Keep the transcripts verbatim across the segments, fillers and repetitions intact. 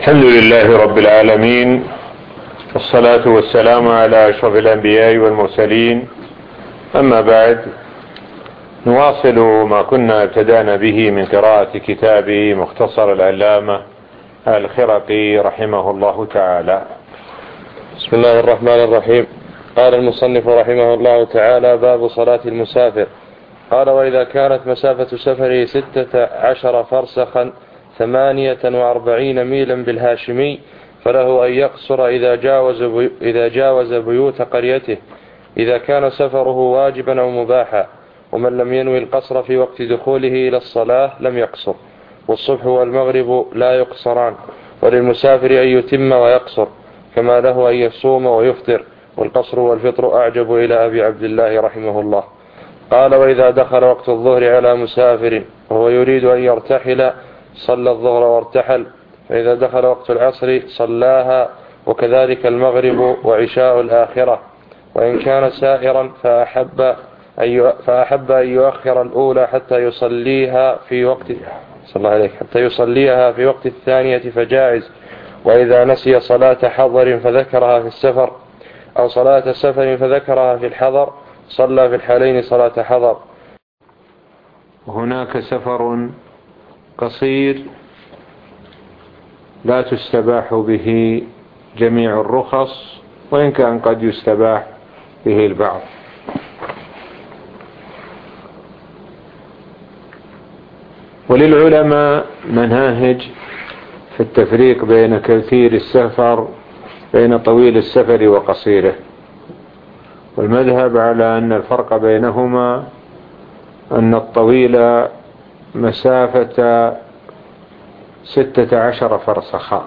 الحمد لله رب العالمين، والصلاة والسلام على أشرف الأنبياء والمرسلين. أما بعد، نواصل ما كنا ابتدأنا به من قراءة كتاب مختصر العلامة الخرقي رحمه الله تعالى. بسم الله الرحمن الرحيم. قال المصنف رحمه الله تعالى: باب صلاة المسافر. قال: وإذا كانت مسافة سفره ستة عشر فرسخا ثمانية وأربعين ميلا بالهاشمي فله أن يقصر إذا جاوز, بي إذا جاوز بيوت قريته، إذا كان سفره واجبا أو مباحا. ومن لم ينوي القصر في وقت دخوله إلى الصلاة لم يقصر. والصبح والمغرب لا يقصران، وللمسافر أن يتم ويقصر، كما له أن يصوم ويفطر. والقصر والفطر أعجب إلى أبي عبد الله رحمه الله. قال: وإذا دخل وقت الظهر على مسافر وهو يريد أن يرتحل صلى الظهر وارتحل، فإذا دخل وقت العصر صلاها، وكذلك المغرب وعشاء الآخرة. وإن كان سائرا فأحب أن فأحب أن يؤخر الأولى حتى يصليها في وقت صلى الله عليه حتى يصليها في وقت الثانية فجائز. وإذا نسي صلاة حضر فذكرها في السفر، أو صلاة سفر فذكرها في الحضر، صلى في الحالين صلاة حضر. هناك سفر قصير لا تستباح به جميع الرخص، وإن كان قد يستباح به البعض. وللعلماء مناهج في التفريق بين كثير السفر بين طويل السفر وقصيره، والمذهب على أن الفرق بينهما أن الطويل مسافة ستة عشر فرسخا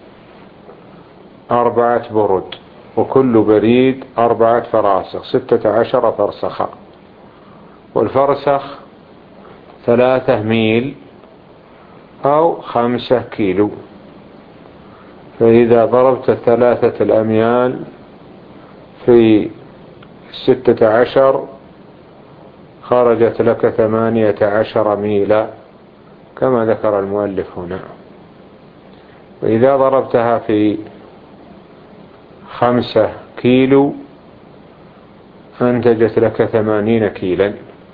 أربعة برد، وكل بريد أربعة فراسخ، ستة عشر فرسخا. والفرسخ ثلاثة ميل أو خمسة كيلو. فإذا ضربت ثلاثة الأميال في ستة عشر خرجت لك ثمانية عشر ميلا كما ذكر المؤلف هنا. وإذا ضربتها في خمسة كيلو أنتجت لك ثمانين كيلا.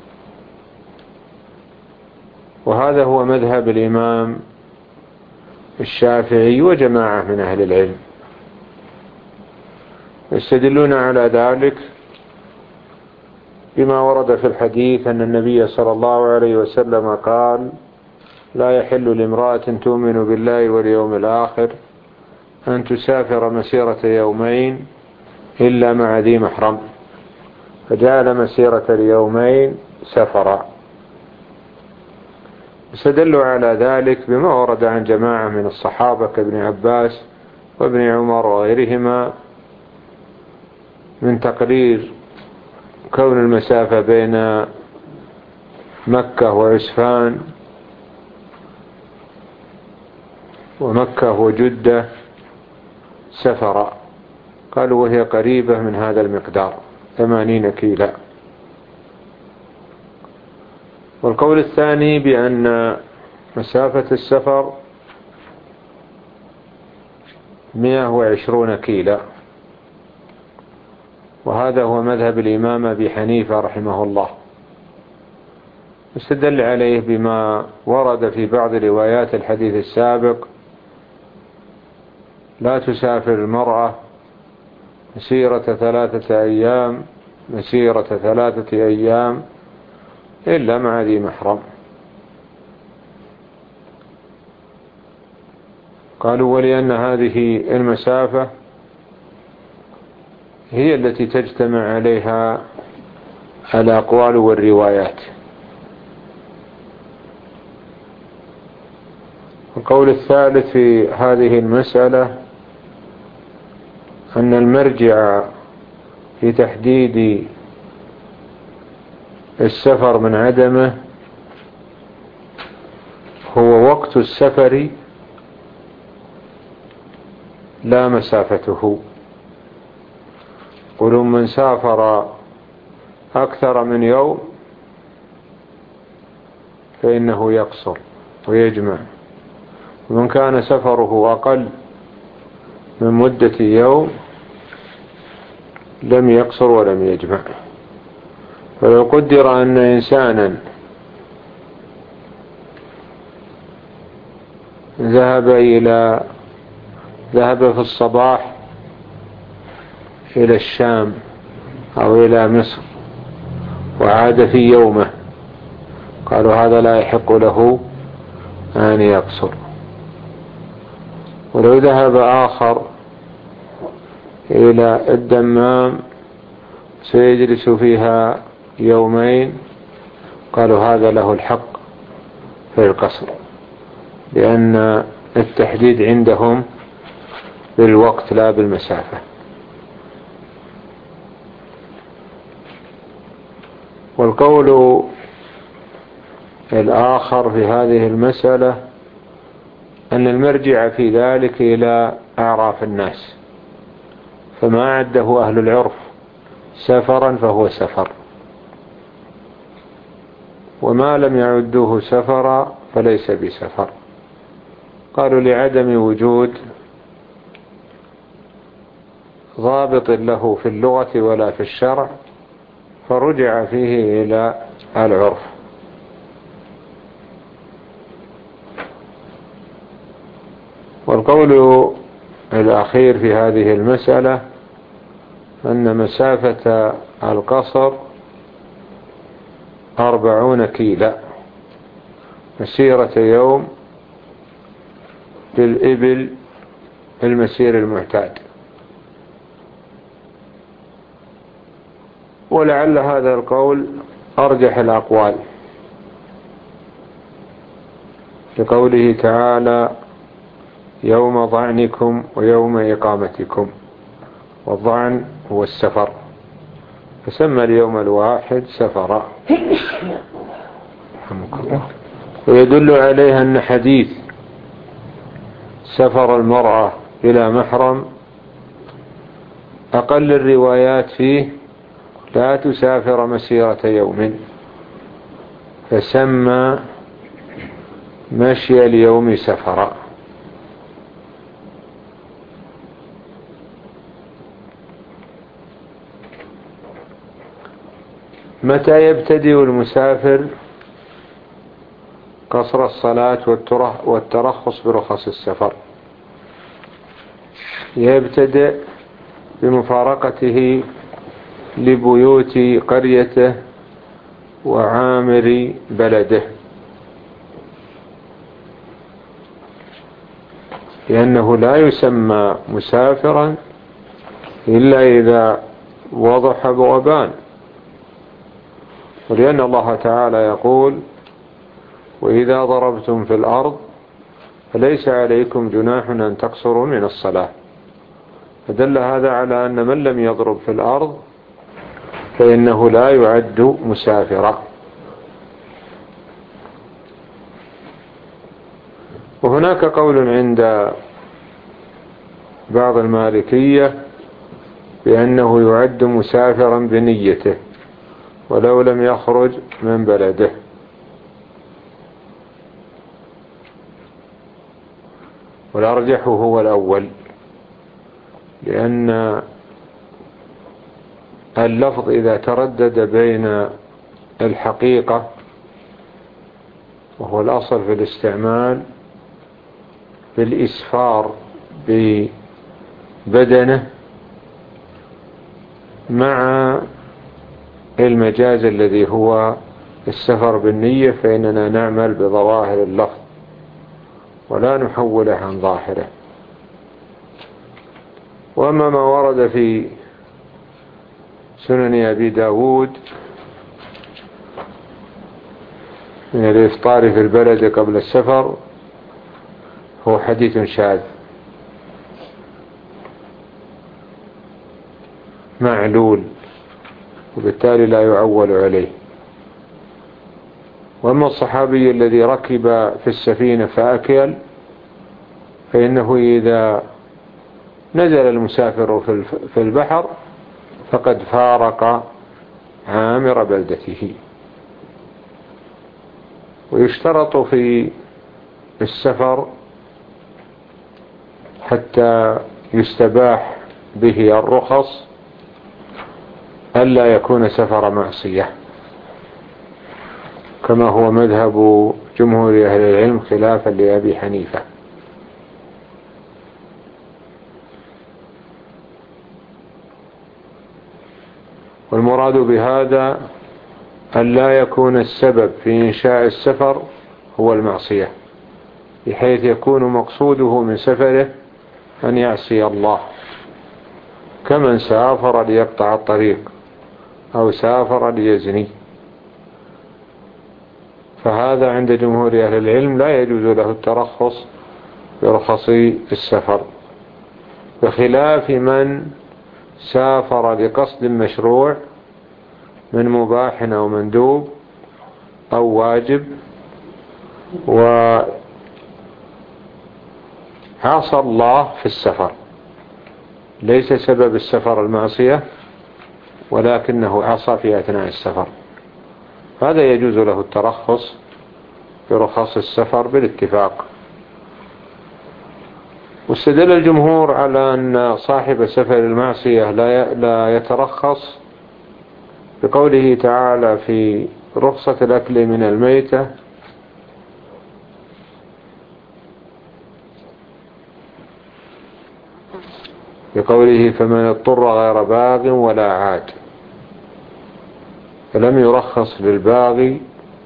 وهذا هو مذهب الإمام الشافعي وجماعة من أهل العلم، يستدلون على ذلك بما ورد في الحديث أن النبي صلى الله عليه وسلم قال: لا يحل لامرأة تؤمن بالله واليوم الآخر أن تسافر مسيرة يومين إلا مع ذي محرم، فجعل مسيرة اليومين سفرا. استدلوا على ذلك بما ورد عن جماعة من الصحابة كابن عباس وابن عمر وغيرهما من تقرير كون المسافة بين مكة وعسفان ومكة وجدة سفرا، قالوا وهي قريبة من هذا المقدار ثمانين كيلا. والقول الثاني بأن مسافة السفر مئة وعشرون كيلا، وهذا هو مذهب الإمام أبي حنيفة رحمه الله. استدل عليه بما ورد في بعض روايات الحديث السابق: لا تسافر المرأة مسيرة ثلاثة أيام مسيرة ثلاثة أيام إلا مع ذي محرم. قالوا ولأن هذه المسافة هي التي تجتمع عليها الأقوال والروايات. القول الثالث في هذه المسألة أن المرجع في تحديد السفر من عدمه هو وقت السفر لا مسافته. قلوا من سافر أكثر من يوم فإنه يقصر ويجمع، ومن كان سفره أقل من مدة يوم لم يقصر ولم يجمع. فلو قدر أن إنسانا ذهب إلى ذهب في الصباح إلى الشام أو إلى مصر وعاد في يومه، قالوا هذا لا يحق له أن يقصر. ولو ذهب آخر إلى الدمام سيجلس فيها يومين، قالوا هذا له الحق في القصر، لأن التحديد عندهم بالوقت لا بالمسافة. والقول الآخر في هذه المسألة أن المرجع في ذلك إلى أعراف الناس، فما عده أهل العرف سفرا فهو سفر، وما لم يعدوه سفرا فليس بسفر. قالوا لعدم وجود ضابط له في اللغة ولا في الشرع، فرجع فيه إلى العرف. والقول الأخير في هذه المسألة أن مسافة القصر أربعون كيلا، مسيرة يوم بالإبل المسير المعتاد. ولعل هذا القول أرجح الأقوال، لقوله تعالى يوم ظعنكم ويوم إقامتكم، والظعن هو السفر، فسمى اليوم الواحد سفرا. ويدل عليها أن حديث سفر المرأة إلى محرم أقل الروايات فيه لا تسافر مسيرة يوم، فسمى مشي اليوم سفرا. متى يبتدئ المسافر قصر الصلاة والترخص برخص السفر؟ يبتدئ بمفارقته لبيوت قريته وعامر بلده، لأنه لا يسمى مسافرا إلا إذا وضح بوبان، ولأن الله تعالى يقول وإذا ضربتم في الأرض فليس عليكم جناح أن تقصروا من الصلاة، فدل هذا على أن من لم يضرب في الأرض فإنه لا يعد مسافرا. وهناك قول عند بعض المالكية بأنه يعد مسافرا بنيته ولو لم يخرج من بلده، والأرجح هو الأول، لأن اللفظ إذا تردد بين الحقيقة وهو الأصل في الاستعمال بالإسفار ببدنه مع المجاز الذي هو السفر بالنية، فإننا نعمل بظواهر اللفظ ولا نحوله عن ظاهره. وأما ما ورد في سنن أبي داود من الإفطار في البلد قبل السفر هو حديث شاذ معلول، وبالتالي لا يعول عليه. وأما الصحابي الذي ركب في السفينة فأكل، فإنه إذا نزل المسافر في البحر فقد فارق عامر بلدته. ويشترط في السفر حتى يستباح به الرخص ألا يكون سفر معصية، كما هو مذهب جمهور أهل العلم خلافا لأبي حنيفة. والمراد بهذا أن لا يكون السبب في إنشاء السفر هو المعصية، بحيث يكون مقصوده من سفره أن يعصي الله، كمن سافر ليقطع الطريق أو سافر ليزني، فهذا عند جمهور أهل العلم لا يجوز له الترخص برخص السفر، بخلاف من سافر لقصد مشروع من مباح أو مندوب أو واجب وعصى الله في السفر، ليس سبب السفر المعصية ولكنه عصى في أثناء السفر، هذا يجوز له الترخص برخص السفر بالاتفاق. واستدل الجمهور على أن صاحب سفر المعصية لا يترخص بقوله تعالى في رخصة الأكل من الميتة: بقوله فمن اضطر غير باغ ولا عاد، فلم يرخص للباغي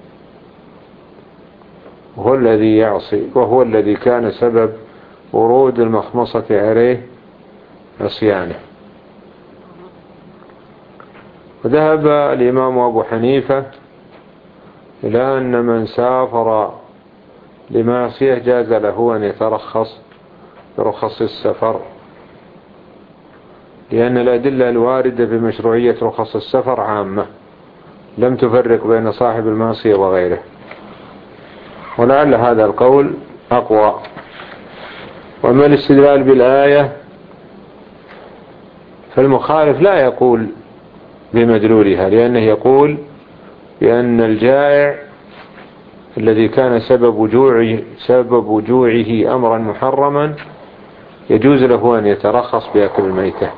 وهو الذي يعصي، وهو الذي كان سبب ورود المخمصة عليه عصيانه. وذهب الإمام أبو حنيفة إلى أن من سافر لمعصية جاز له أن يترخص برخص السفر، لأن الأدلة الواردة بمشروعية رخص السفر عامة لم تفرق بين صاحب المعصية وغيره، ولعل هذا القول أقوى. وأما الاستدلال بالآية فالمخالف لا يقول بمدلولها، لأنه يقول بأن الجائع الذي كان سبب جوعه, سبب جوعه أمرا محرما يجوز له أن يترخص بأكل الميتة.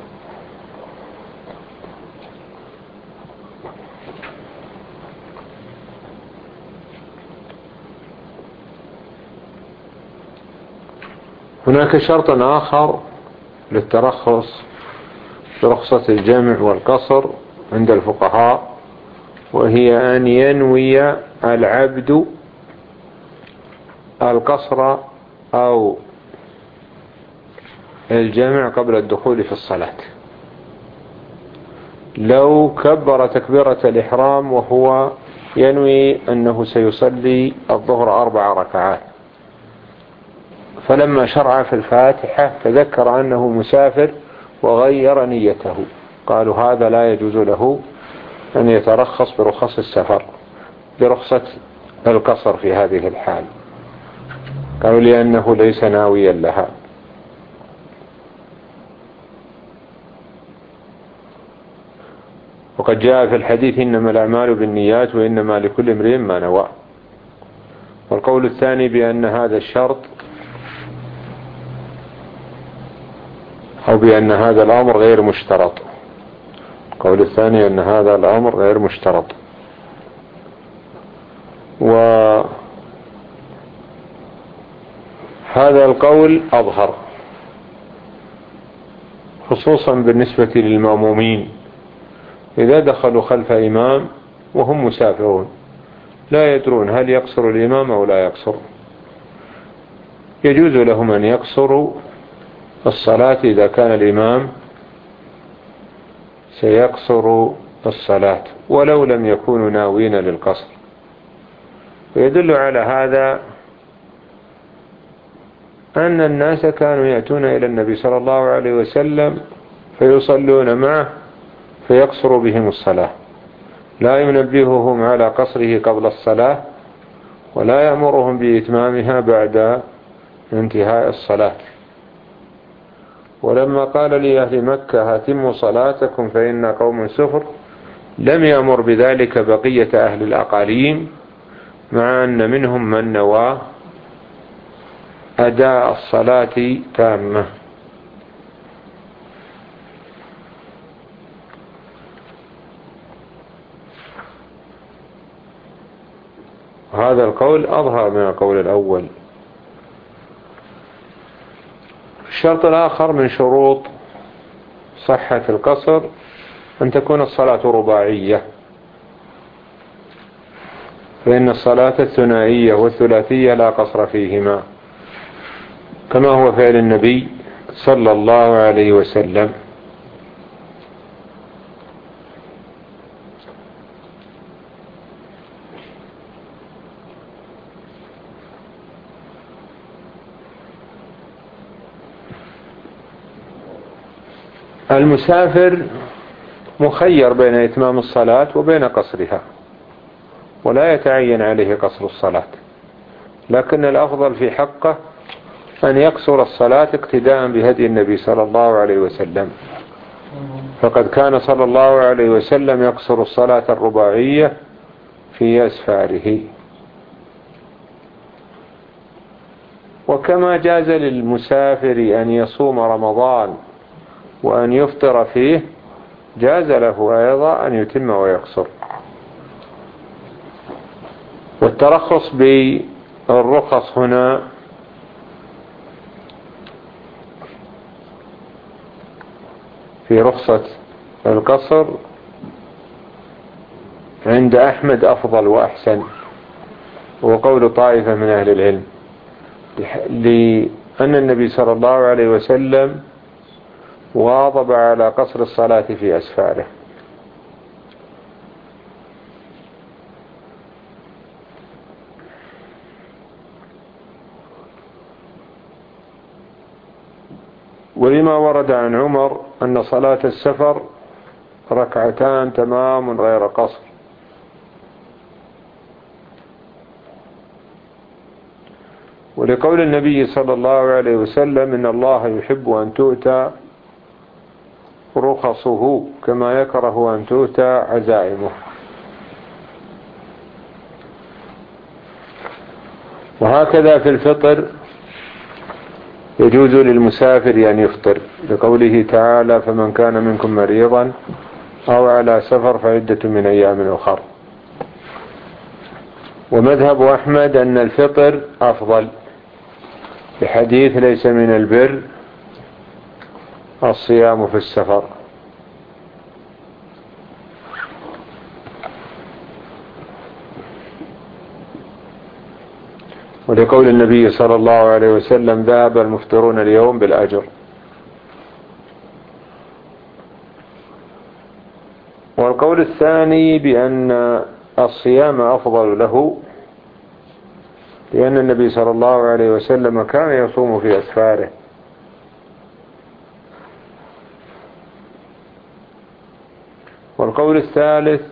هناك شرط آخر للترخص برخصة الجمع والقصر عند الفقهاء، وهي أن ينوي العبد القصر أو الجمع قبل الدخول في الصلاة. لو كبر تكبيرة الإحرام وهو ينوي أنه سيصلي الظهر أربع ركعات، فلما شرع في الفاتحة تذكر أنه مسافر وغير نيته، قالوا هذا لا يجوز له أن يترخص برخص السفر برخصة القصر في هذه الحال، قالوا لأنه ليس ناويا لها. وقد جاء في الحديث إنما الأعمال بالنيات وإنما لكل امرئ ما نوى. والقول الثاني بأن هذا الشرط أو بأن هذا الأمر غير مشترط، القول الثاني أن هذا الأمر غير مشترط. وهذا القول أظهر خصوصا بالنسبة للمأمومين إذا دخلوا خلف إمام وهم مسافرون لا يدرون هل يقصر الإمام أو لا يقصر، يجوز لهم أن يقصروا الصلاة إذا كان الإمام سيقصر الصلاة ولو لم يكونوا ناوين للقصر. ويدل على هذا أن الناس كانوا يأتون إلى النبي صلى الله عليه وسلم فيصلون معه فيقصر بهم الصلاة، لا ينبههم على قصره قبل الصلاة ولا يأمرهم بإتمامها بعد انتهاء الصلاة. ولما قال لأهل مكة أتموا صلاتكم فإن قوم سفر لم يأمر بذلك بقية أهل الأقاليم، مع أن منهم من نوى أداء الصلاة تامة. هذا القول أظهر من القول الأول. الشرط الآخر من شروط صحة القصر أن تكون الصلاة رباعية، فإن الصلاة الثنائية والثلاثية لا قصر فيهما، كما هو فعل النبي صلى الله عليه وسلم. المسافر مخير بين إتمام الصلاة وبين قصرها، ولا يتعين عليه قصر الصلاة، لكن الأفضل في حقه أن يقصر الصلاة اقتداء بهدي النبي صلى الله عليه وسلم، فقد كان صلى الله عليه وسلم يقصر الصلاة الرباعية في أسفاره. وكما جاز للمسافر أن يصوم رمضان وأن يفطر فيه، جاز له أيضا أن يتم ويقصر. والترخص بالرخص هنا في رخصة القصر عند أحمد أفضل وأحسن، وقول طائفة من أهل العلم، لأن النبي صلى الله عليه وسلم واظب على قصر الصلاة في أسفاره. ولما ورد عن عمر أن صلاة السفر ركعتان تمام غير قصر. ولقول النبي صلى الله عليه وسلم إن الله يحب أن تؤتى رخصه كما يكره أن تؤتى عزائمه. وهكذا في الفطر يجوز للمسافر أن يفطر، لقوله تعالى فمن كان منكم مريضا أو على سفر فعدة من أيام أخر. ومذهب أحمد أن الفطر أفضل، بحديث ليس من البر الصيام في السفر. ولقول النبي صلى الله عليه وسلم ذهب المفطرون اليوم بالأجر. والقول الثاني بأن الصيام أفضل له، لأن النبي صلى الله عليه وسلم كان يصوم في أسفاره. والقول الثالث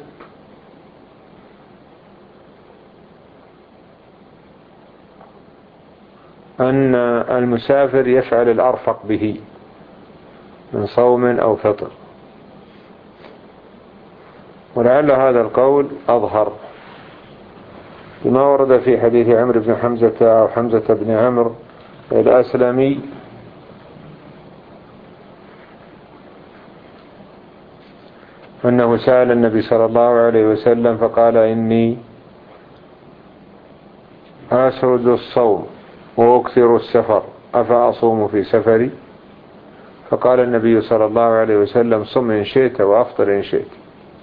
أن المسافر يفعل الأرفق به من صوم أو فطر، ولعل هذا القول أظهر بما ورد في حديث عمرو بن حمزة أو حمزة بن عمرو الأسلمي أنه سأل النبي صلى الله عليه وسلم فقال إني أسرد الصوم وأكثر السفر أفأصوم في سفري؟ فقال النبي صلى الله عليه وسلم صم إن شئت وأفطر إن شئت.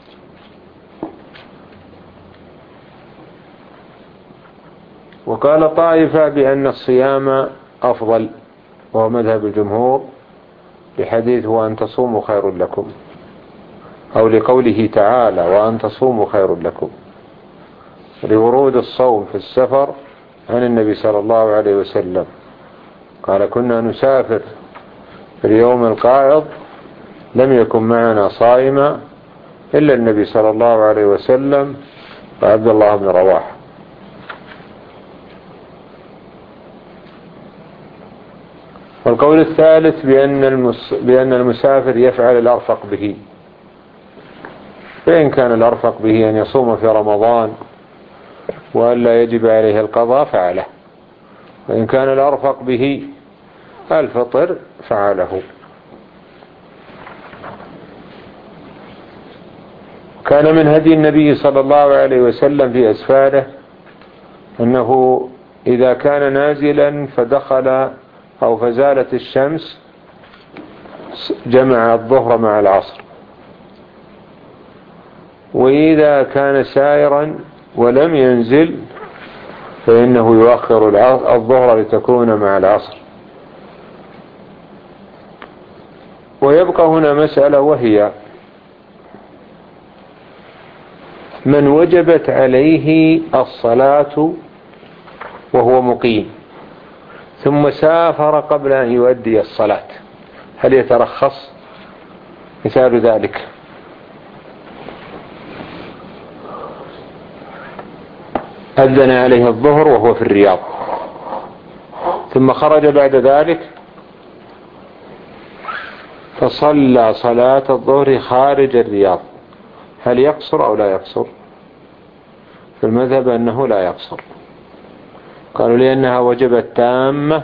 وقال طائفة بأن الصيام أفضل، وهو مذهب الجمهور، بحديث وأن تصوموا خير لكم، أو لقوله تعالى وأن تصوموا خير لكم، لورود الصوم في السفر عن النبي صلى الله عليه وسلم قال كنا نسافر في اليوم القائض لم يكن معنا صائما إلا النبي صلى الله عليه وسلم وعبد الله بن رواحة. والقول الثالث بأن, المس... بأن المسافر يفعل الأرفق به، فإن كان الأرفق به أن يصوم في رمضان وألا يجب عليه القضاء فعله، وإن كان الأرفق به الفطر فعله. كان من هدي النبي صلى الله عليه وسلم في أسفاره أنه إذا كان نازلا فدخل أو فزالت الشمس جمع الظهر مع العصر، وإذا كان سائرا ولم ينزل فإنه يؤخر الظهر لتكون مع العصر. ويبقى هنا مسألة، وهي من وجبت عليه الصلاة وهو مقيم ثم سافر قبل أن يؤدي الصلاة، هل يترخص؟ مثال ذلك: أذن عليه الظهر وهو في الرياض، ثم خرج بعد ذلك فصلى صلاة الظهر خارج الرياض، هل يقصر أو لا يقصر؟ في المذهب أنه لا يقصر، قالوا لأنها وجبت تامة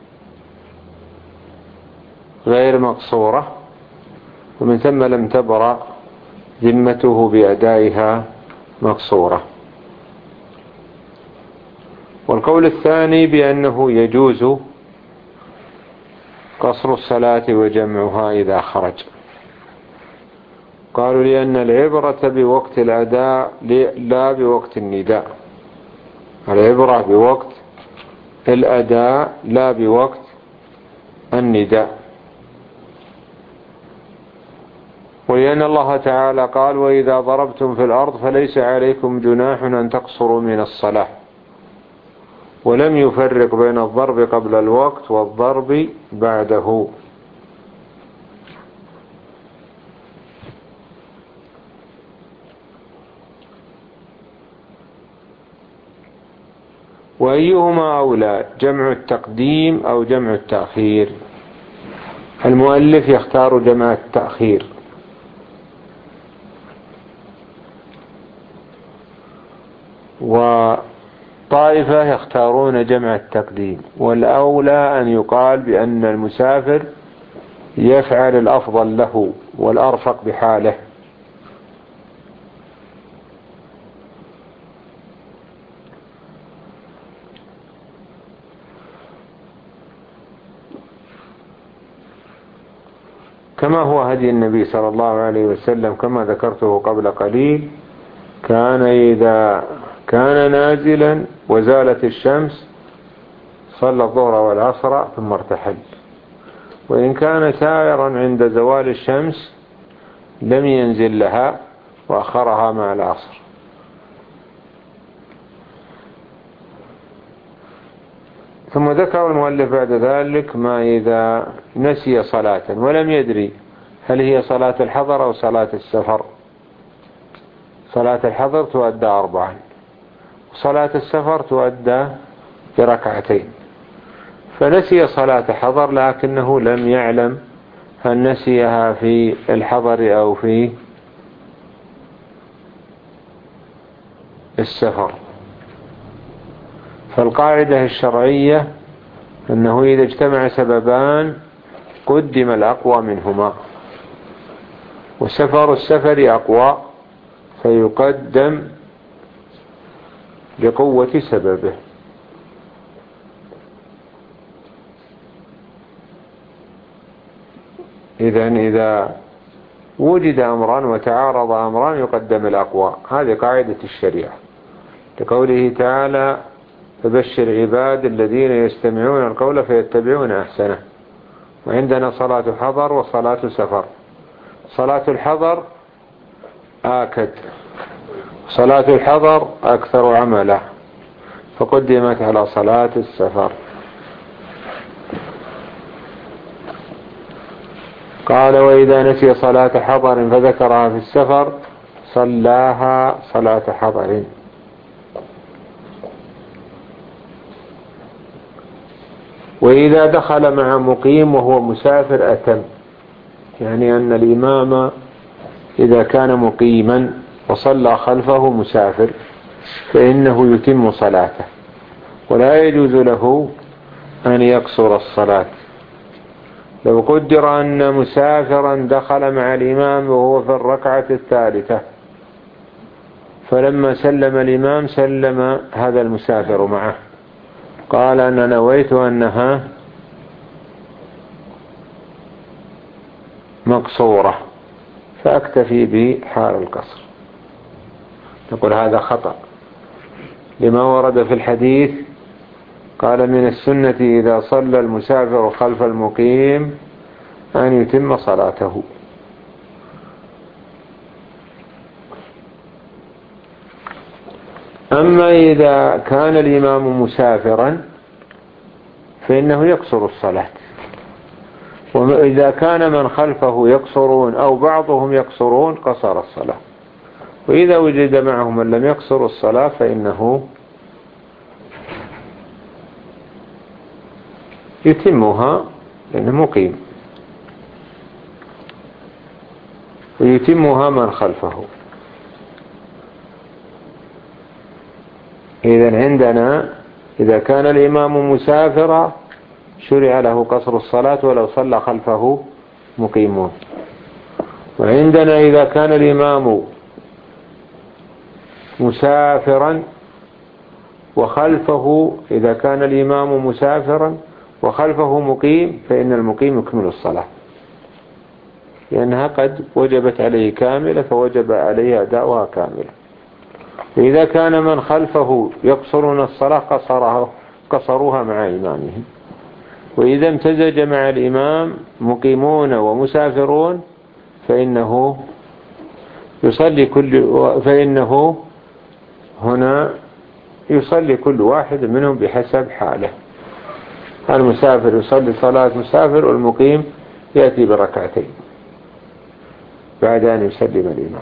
غير مقصورة، ومن ثم لم تبرأ ذمته بأدائها مقصورة. والقول الثاني بأنه يجوز قصر الصلاة وجمعها إذا خرج، قالوا لأن العبرة بوقت الأداء لا بوقت النداء، العبرة بوقت الأداء لا بوقت النداء. ولأن الله تعالى قال: وإذا ضربتم في الأرض فليس عليكم جناح أن تقصروا من الصلاة، ولم يفرق بين الضرب قبل الوقت والضرب بعده. وأيهما أولى، جمع التقديم أو جمع التأخير؟ المؤلف يختار جمع التأخير، وطائفة يختارون جمع التقديم، والأولى أن يقال بأن المسافر يفعل الأفضل له والأرفق بحاله. كما هو هدي النبي صلى الله عليه وسلم كما ذكرته قبل قليل، كان إذا كان نازلا وزالت الشمس صلى الظهر والعصر ثم ارتحل، وإن كان سائرا عند زوال الشمس لم ينزل لها وأخرها مع العصر. ثم ذكر المؤلف بعد ذلك ما إذا نسي صلاة ولم يدري هل هي صلاة الحضر أو صلاة السفر. صلاة الحضر تؤدى أربعا، صلاة السفر تؤدى بركعتين، فنسي صلاة حضر لكنه لم يعلم هل نسيها في الحضر أو في السفر. فالقاعدة الشرعية أنه إذا اجتمع سببان قدم الأقوى منهما، وسفر السفر أقوى فيقدم لقوة سببه. إذن إذا وجد أمران وتعارض أمران يقدم الأقوى، هذه قاعدة الشريعة، لقوله تعالى: فبشر عباد الذين يستمعون القول فيتبعون أحسنه. وعندنا صلاة حضر وصلاة سفر. صلاة الحضر آكد، صلاة الحضر أكثر عملا، فقدمت على صلاة السفر. قال: وإذا نسي صلاة حضر فذكرها في السفر صلاها صلاة حضر. وإذا دخل مع مقيم وهو مسافر أتم، يعني أن الإمام إذا كان مقيما وصلى خلفه مسافر فإنه يتم صلاته، ولا يجوز له أن يقصر الصلاة. لو قدر أن مسافرا دخل مع الإمام وهو في الركعة الثالثة، فلما سلم الإمام سلم هذا المسافر معه، قال أنا نويت أنها مقصورة فأكتفي بحال القصر، نقول هذا خطأ لما ورد في الحديث قال من السنة إذا صلى المسافر خلف المقيم أن يتم صلاته. أما إذا كان الإمام مسافرا فإنه يقصر الصلاة، وإذا كان من خلفه يقصرون أو بعضهم يقصرون قصر الصلاة، وإذا وجد معهم من لم يقصر الصلاة فإنه يتمها لأنه مقيم، ويتمها من خلفه. إذن عندنا إذا كان الإمام مسافرا شرع له قصر الصلاة ولو صلى خلفه مقيمون، وعندنا إذا كان الإمام مسافرا وخلفه إذا كان الإمام مسافرا وخلفه مقيم فإن المقيم يكمل الصلاة، لأنها قد وجبت عليه كاملة فوجب عليه أداؤها كاملة. إذا كان من خلفه يقصرون الصلاة قصرها قصروها مع إمامهم، وإذا امتزج مع الإمام مقيمون ومسافرون فإنه يصلي كل فإنه هنا يصلي كل واحد منهم بحسب حاله. المسافر يصلي صلاة مسافر، والمقيم يأتي بركعتين بعد أن يسلم الإمام.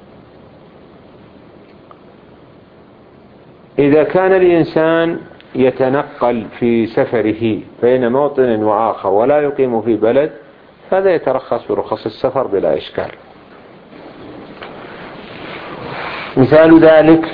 إذا كان الإنسان يتنقل في سفره بين موطن وآخر ولا يقيم في بلد فهذا يترخص برخص السفر بلا إشكال. مثال ذلك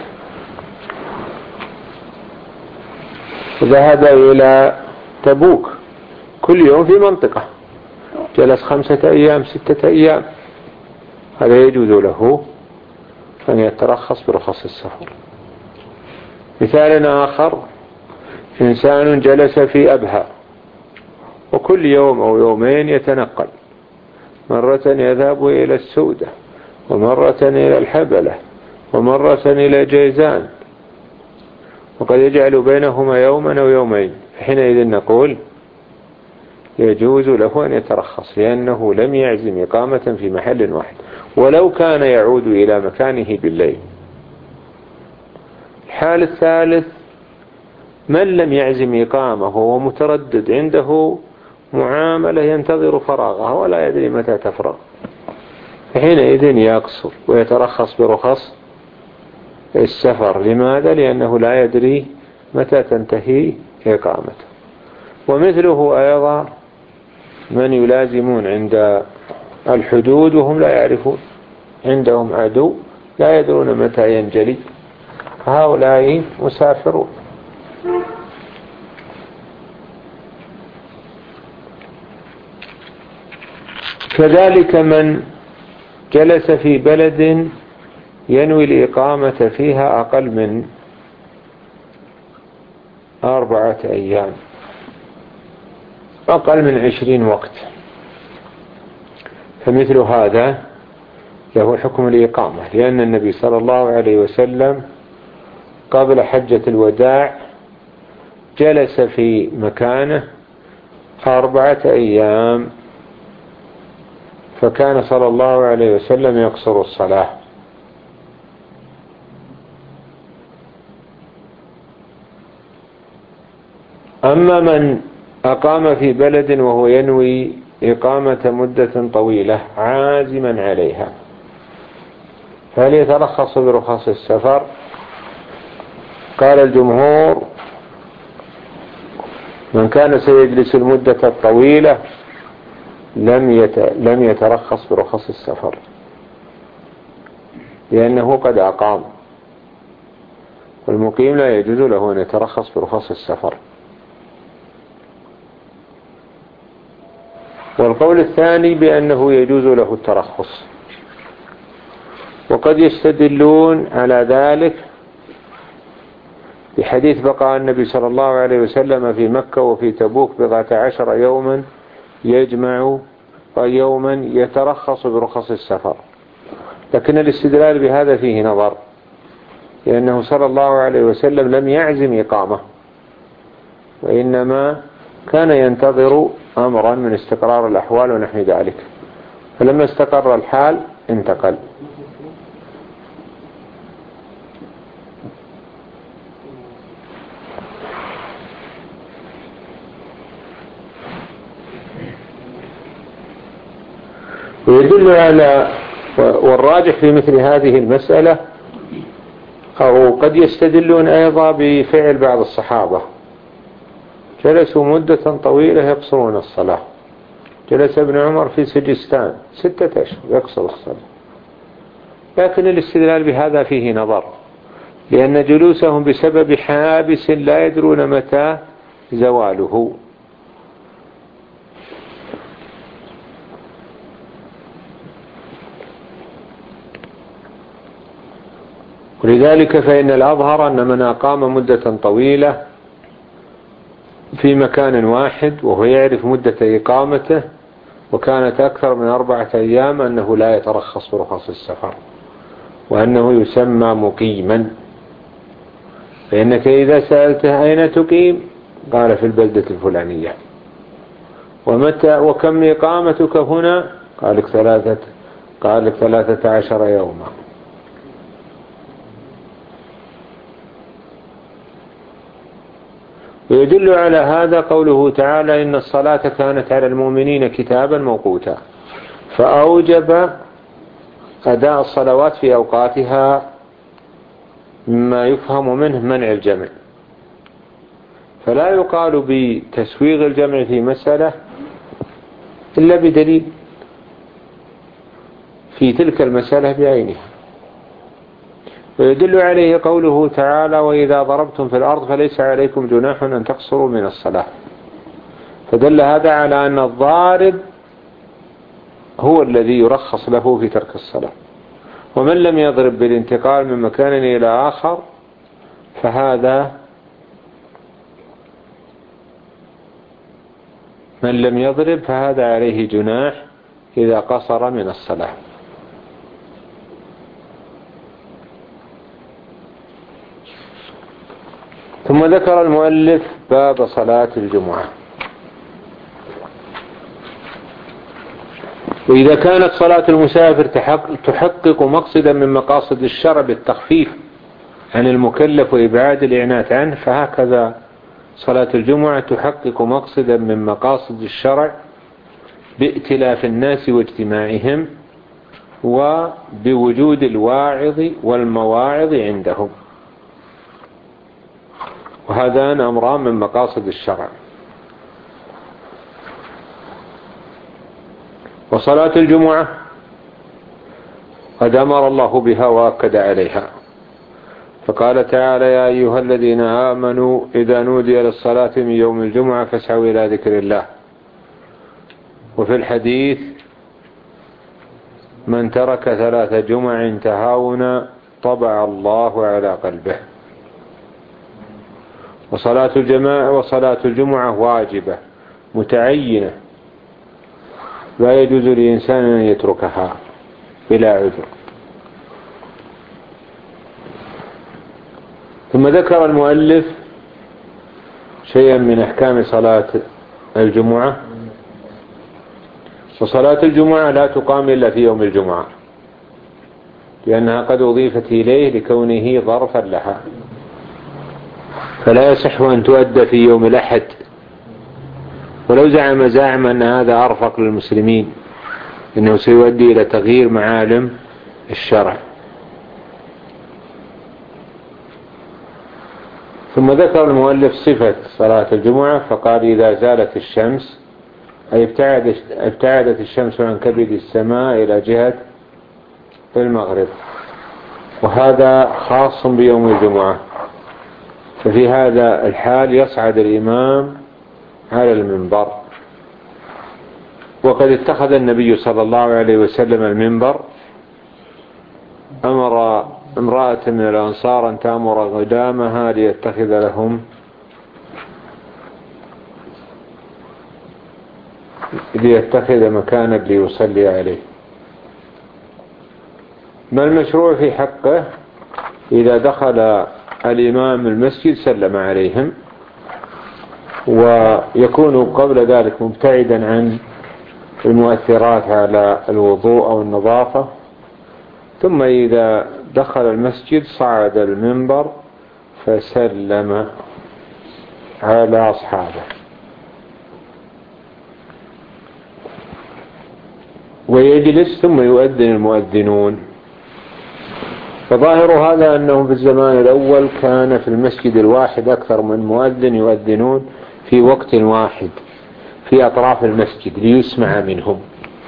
ذهب إلى تبوك كل يوم في منطقة، جلس خمسة أيام ستة أيام، هذا يجوز له أن يترخص برخص السفر. مثال آخر إنسان جلس في أبها وكل يوم أو يومين يتنقل، مرة يذهب إلى السودة ومرة إلى الحبلة ومرة إلى جيزان، وقد يجعل بينهما يوما أو يومين، حينئذ نقول يجوز له أن يترخص لأنه لم يعزم إقامة في محل واحد ولو كان يعود إلى مكانه بالليل. الحال الثالث من لم يعزم إقامة وهو متردد، عنده معاملة ينتظر فراغها ولا يدري متى تفرغ، حينئذ يقصر ويترخص برخص السفر. لماذا؟ لأنه لا يدري متى تنتهي إقامته. ومثله أيضا من يلازمون عند الحدود وهم لا يعرفون، عندهم عدو لا يدرون متى ينجلي، هؤلاء مسافرون. كذلك من جلس في بلد ينوي الإقامة فيها أقل من أربعة أيام، أقل من عشرين وقت، فمثل هذا له حكم الإقامة، لأن النبي صلى الله عليه وسلم قبل حجة الوداع جلس في مكانه أربعة أيام، فكان صلى الله عليه وسلم يقصر الصلاة. أما من أقام في بلد وهو ينوي إقامة مدة طويلة عازما عليها فهل يترخص برخص السفر؟ قال الجمهور من كان سيجلس المدة الطويلة لم لم يترخص برخص السفر، لأنه قد أقام، والمقيم لا يجوز له أن يترخص برخص السفر. القول الثاني بأنه يجوز له الترخص، وقد يستدلون على ذلك بحديث بقاء النبي صلى الله عليه وسلم في مكة وفي تبوك بضعة عشر يوما يجمع يوما يترخص برخص السفر. لكن الاستدلال بهذا فيه نظر، لأنه صلى الله عليه وسلم لم يعزم إقامة، وإنما كان ينتظر أمرا من استقرار الأحوال ونحو ذلك، فلما استقر الحال انتقل. ويدل على والراجح في مثل هذه المسألة، أو قد يستدلون أيضا بفعل بعض الصحابة، جلسوا مدة طويلة يقصرون الصلاة. جلس ابن عمر في سجستان ستة أشهر يقصر الصلاة، لكن الاستدلال بهذا فيه نظر، لأن جلوسهم بسبب حابس لا يدرون متى زواله. ولذلك فإن الأظهر أن من أقام مدة طويلة في مكان واحد وهو يعرف مدة إقامته وكانت أكثر من أربعة أيام أنه لا يترخص برخص السفر، وأنه يسمى مقيما. فإنك إذا سألته أين تقيم قال في البلدة الفلانية. ومتى وكم إقامتك هنا؟ قال لك ثلاثة قال لك ثلاثة عشر يوما. ويدل على هذا قوله تعالى إن الصلاة كانت على المؤمنين كتابا موقوتا، فأوجب أداء الصلوات في أوقاتها، مما يفهم منه منع الجمع. فلا يقال بتسويغ الجمع في مسألة إلا بدليل في تلك المسألة بعينها. ويدل عليه قوله تعالى وإذا ضربتم في الأرض فليس عليكم جناح أن تقصروا من الصلاة. فدل هذا على أن الضارب هو الذي يرخص له في ترك الصلاة، ومن لم يضرب بالانتقال من مكان إلى آخر فهذا من لم يضرب فهذا عليه جناح إذا قصر من الصلاة. ثم ذكر المؤلف باب صلاة الجمعة. وإذا كانت صلاة المسافر تحقق مقصدا من مقاصد الشرع بالتخفيف عن المكلف وإبعاد الإعنات عنه، فهكذا صلاة الجمعة تحقق مقصدا من مقاصد الشرع بائتلاف الناس واجتماعهم وبوجود الواعظ والمواعظ عندهم، وهذان أمران من مقاصد الشرع. وصلاة الجمعة قد أمر الله بها وأكد عليها، فقال تعالى يا أيها الذين آمنوا إذا نودي للصلاة من يوم الجمعة فاسعوا إلى ذكر الله. وفي الحديث من ترك ثلاث جمع تهاونا طبع الله على قلبه. وصلاة الجماعة وصلاة الجمعة واجبة متعينة لا يجوز لإنسان أن يتركها بلا عذر. ثم ذكر المؤلف شيئا من أحكام صلاة الجمعة. وصلاة الجمعة لا تقام إلا في يوم الجمعة، لأنها قد أضيفت إليه لكونه ظرفا لها، فلا يصح أن تؤدى في يوم الأحد، ولو زعم زاعم أن هذا أرفق للمسلمين إنه سيؤدي إلى تغيير معالم الشرع. ثم ذكر المؤلف صفة صلاة الجمعة فقال إذا زالت الشمس، أي ابتعدت الشمس عن كبد السماء إلى جهة المغرب، وهذا خاص بيوم الجمعة. ففي هذا الحال يصعد الإمام على المنبر وقد اتخذ النبي صلى الله عليه وسلم المنبر، أمر امرأة من الأنصار أن تأمر غلامها ليتخذ لهم ليتخذ مكانا ليصلي عليه. ما المشروع في حقه؟ إذا دخل الإمام المسجد سلم عليهم، ويكون قبل ذلك مبتعدا عن المؤثرات على الوضوء أو النظافة، ثم إذا دخل المسجد صعد المنبر فسلم على أصحابه، ويجلس ثم يؤذن المؤذنون. فظاهر هذا أنه في الزمان الأول كان في المسجد الواحد أكثر من مؤذن يؤذنون في وقت واحد في أطراف المسجد ليسمع منهم،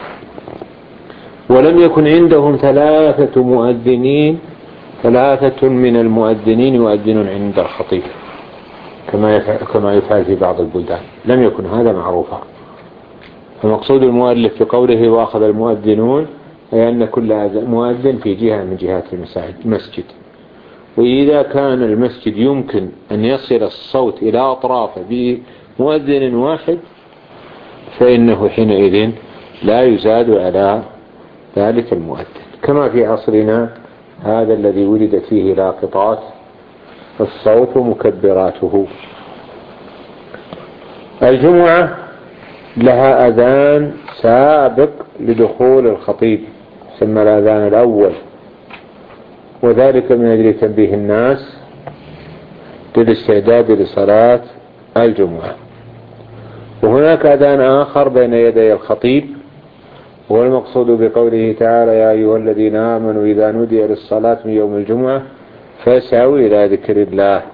ولم يكن عندهم ثلاثة مؤذنين ثلاثة من المؤذنين يؤذنون عند الخطيب كما يفعل, كما يفعل في بعض البلدان، لم يكن هذا معروفا. فمقصود المؤلف في قوله وأخذ المؤذنون أي أن كل مؤذن في جهة من جهات المسجد، وإذا كان المسجد يمكن أن يصل الصوت إلى أطرافه بمؤذن واحد فإنه حينئذ لا يزاد على ذلك المؤذن، كما في عصرنا هذا الذي ولدت فيه لاقطات الصوت ومكبراته. الجمعة لها أذان سابق لدخول الخطيب يسمى الأذان الأول، وذلك من أجل تنبيه الناس للاستعداد لصلاة الجمعة. وهناك أذان آخر بين يدي الخطيب، هو المقصود بقوله تعالى يا أيها الذين آمنوا إذا نودي للصلاة من يوم الجمعة فاسعوا إلى ذكر الله.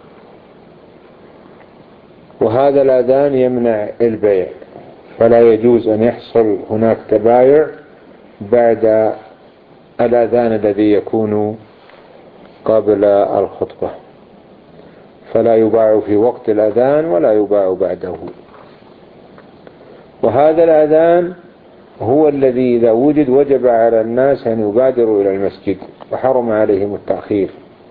وهذا الأذان يمنع البيع، فلا يجوز أن يحصل هناك تبايع بعد الأذان الذي يكون قبل الخطبة، فلا يباع في وقت الأذان ولا يباع بعده. وهذا الأذان هو الذي إذا وجد وجب على الناس أن يبادروا إلى المسجد، وحرم عليهم التأخير.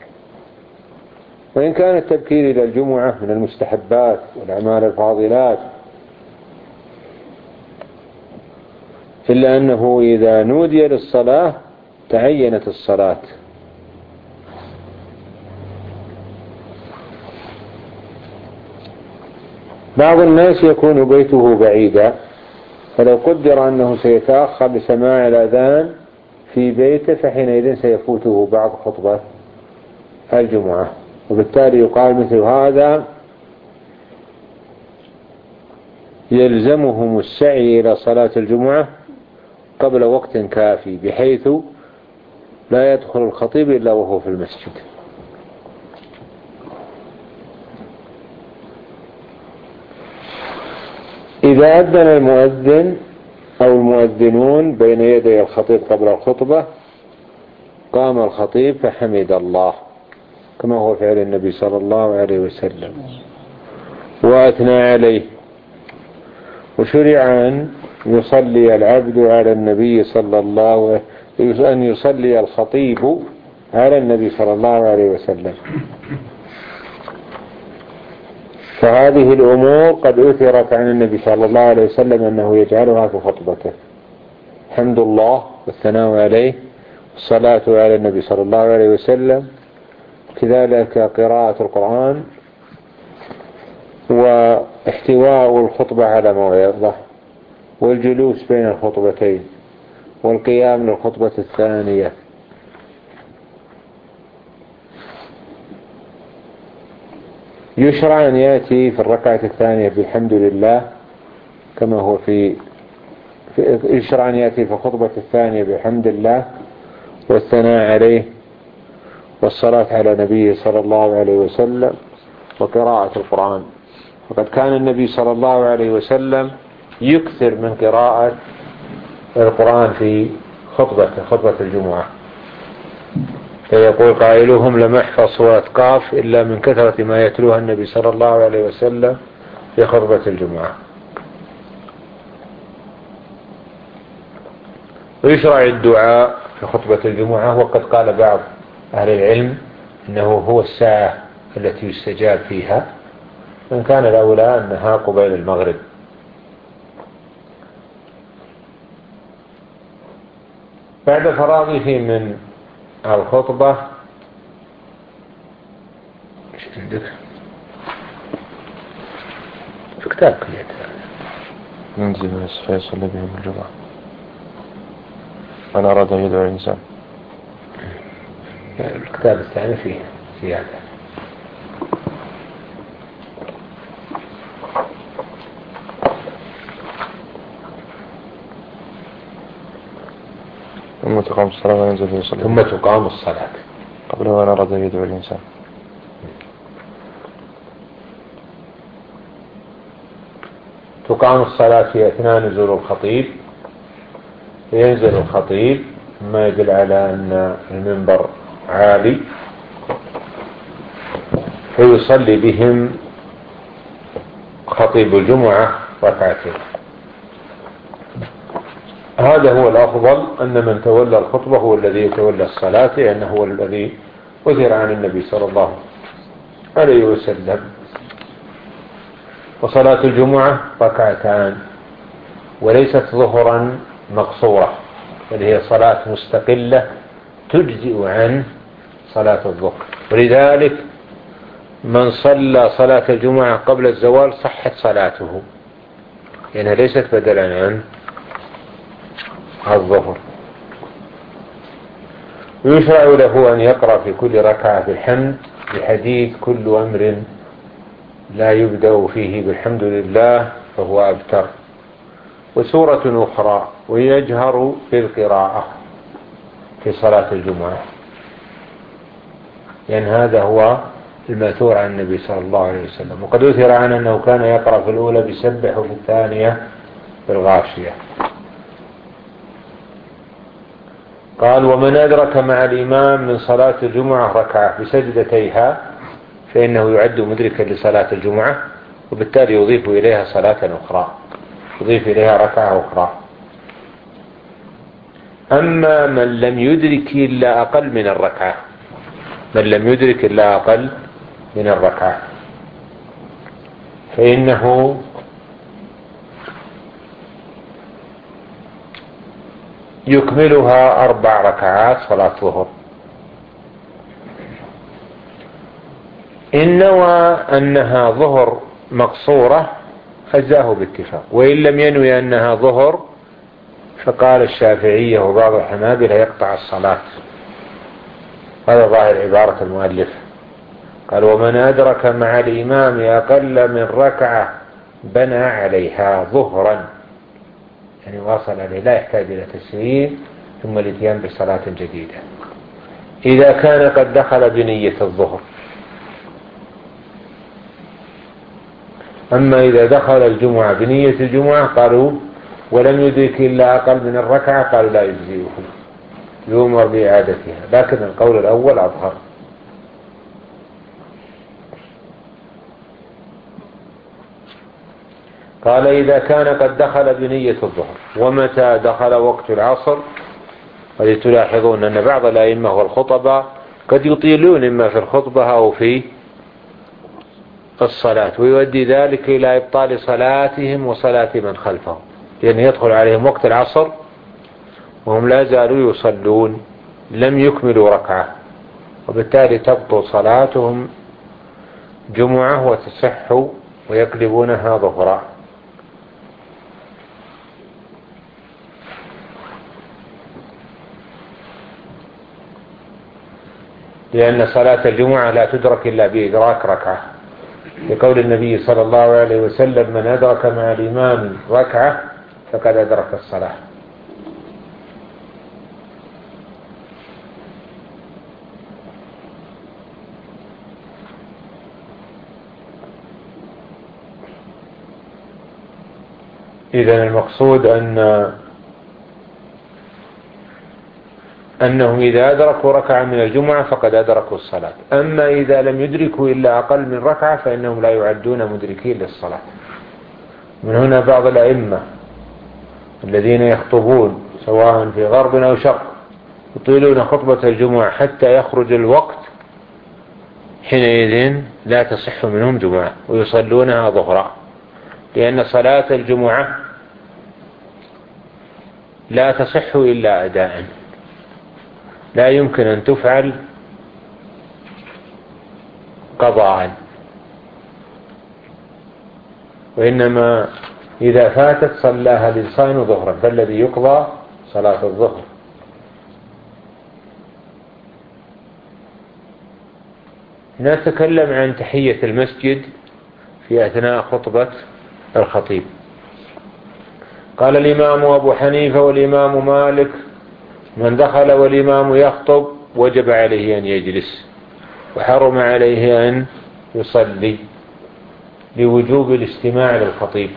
وإن كان التبكير إلى الجمعة من المستحبات والأعمال الفاضلات، إلا أنه إذا نودي للصلاة تعينت الصلاة. بعض الناس يكون بيته بعيدا، فلو قدر أنه سيتأخر لسماع الأذان في بيته فحينئذ سيفوته بعض خطبة الجمعة، وبالتالي يقال مثل هذا يلزمهم السعي إلى صلاة الجمعة قبل وقت كافي، بحيث لا يدخل الخطيب إلا وهو في المسجد. إذا أذن المؤذن أو المؤذنون بين يدي الخطيب قبل الخطبة قام الخطيب فحمد الله كما هو فعل النبي صلى الله عليه وسلم وأثنى عليه. وشرع أن يصلي العبد على النبي صلى الله عليه أن يصلي الخطيب على النبي صلى الله عليه وسلم. فهذه الأمور قد أثرت عن النبي صلى الله عليه وسلم أنه يجعلها في خطبته: حمد الله والثناء عليه والصلاة على النبي صلى الله عليه وسلم، كذلك قراءة القرآن، واحتواء الخطبة على موعظة، والجلوس بين الخطبتين، والقيام للخطبة الثانية. يشرع أن يأتي في الركعة الثانية بالحمد لله كما هو في, في يشرع أن يأتي في الخطبة الثانية بحمد الله والثناء عليه والصلاة على نبيه صلى الله عليه وسلم وقراءة القرآن. وقد كان النبي صلى الله عليه وسلم يكثر من قراءة القرآن في خطبة خطبة الجمعة، فيقول قائلهم لم يحفظ سورة قاف إلا من كثرة ما يتلوها النبي صلى الله عليه وسلم في خطبة الجمعة. ويشرع الدعاء في خطبة الجمعة، وقد قال بعض أهل العلم إنه هو الساعة التي يستجاب فيها، وإن كان الأولى أنها قبيل المغرب. بعد فراغه من الخطبة ايش عندك في كتاب كلية ننزل بس فيصل بهم الجمعة أنا أراد أن يدعو الإنسان. الكتاب الثاني فيه زيادة. ثم تقام الصلاة وينزل فيصل ثم تقام الصلاة قبله أن أراد أن يدعو الإنسان. تقام الصلاة في أثناء نزول الخطيب، ينزل الخطيب ما يدل على أن المنبر عالي، فيصلي بهم خطيب الجمعة ركعتين. هذا هو الأفضل، أن من تولى الخطبة هو الذي يتولى الصلاة، لأنه هو الذي أثر عن النبي صلى الله عليه وسلم. وصلاة الجمعة ركعتان، وليست ظهرا مقصورة، بل هي صلاة مستقلة تجزئ عن صلاة الظهر. ولذلك من صلى صلاة الجمعة قبل الزوال صحت صلاته، لأنها ليست بدلا عن الظهر. ويشرع له أن يقرأ في كل ركعة بالحمد، بحديث كل أمر لا يبدأ فيه بالحمد لله فهو أبتر، وسورة أخرى، ويجهر بالقراءة في صلاة الجمعة، لأن يعني هذا هو المأثور عن النبي صلى الله عليه وسلم. وقد أثر عنه أنه كان يقرأ في الأولى بسبح وفي الثانية بالغاشية. قال: ومن أدرك مع الإمام من صلاة الجمعة ركعة بسجدتيها فإنه يعد مدركا لصلاة الجمعة، وبالتالي يضيف إليها صلاة أخرى، يضيف إليها ركعة أخرى. أما من لم يدرك إلا أقل من الركعة، من لم يدرك إلا أقل من الركعة فإنه يكملها أربع ركعات صلاة ظهر. إن نوى أنها ظهر مقصورة أجزاه باتفاق، وإن لم ينوي أنها ظهر فقال الشافعية وبعض الحنابلة يقطع الصلاة. هذا ظاهر عبارة المؤلف. قال: ومن أدرك مع الإمام أقل من ركعة بنى عليها ظهرا، يعني واصل عليه، لا يحتاج إلى تسليم ثم الاتيان بصلاة جديدة، إذا كان قد دخل بنية الظهر. أما إذا دخل الجمعة بنية الجمعة قالوا ولم يدرك إلا أقل من الركعة قالوا لا يجزئه، يؤمر بإعادتها، لكن القول الأول أظهر. قال: إذا كان قد دخل بنية الظهر. ومتى دخل وقت العصر؟ قد تلاحظون أن بعض الأئمة والخطباء قد يطيلون إما في الخطبة أو في الصلاة، ويؤدي ذلك إلى إبطال صلاتهم وصلاة من خلفهم، لأن يدخل عليهم وقت العصر وهم لا زالوا يصلون لم يكملوا ركعة، وبالتالي تبطل صلاتهم جمعة وتصح ويقلبونها ظهرا. لأن صلاة الجمعة لا تدرك إلا بإدراك ركعة، لقول النبي صلى الله عليه وسلم: من أدرك مع الإمام ركعة فقد أدرك الصلاة. إذن المقصود أن أنهم إذا أدركوا ركعة من الجمعة فقد أدركوا الصلاة. أما إذا لم يدركوا إلا أقل من ركعة فإنهم لا يعدون مدركين للصلاة. من هنا بعض الأئمة الذين يخطبون سواء في غرب أو شرق يطيلون خطبة الجمعة حتى يخرج الوقت، حينئذ لا تصح منهم جمعة ويصلونها ظهرا، لأن صلاة الجمعة لا تصح إلا أداء، لا يمكن أن تفعل قضاء، وإنما إذا فاتت صلاها الإنسان ظهرا، فالذي يقضى صلاة الظهر. نتكلم عن تحية المسجد في أثناء خطبة الخطيب. قال الإمام أبو حنيفة والإمام مالك: من دخل والإمام يخطب وجب عليه أن يجلس، وحرم عليه أن يصلي لوجوب الاستماع للخطيب.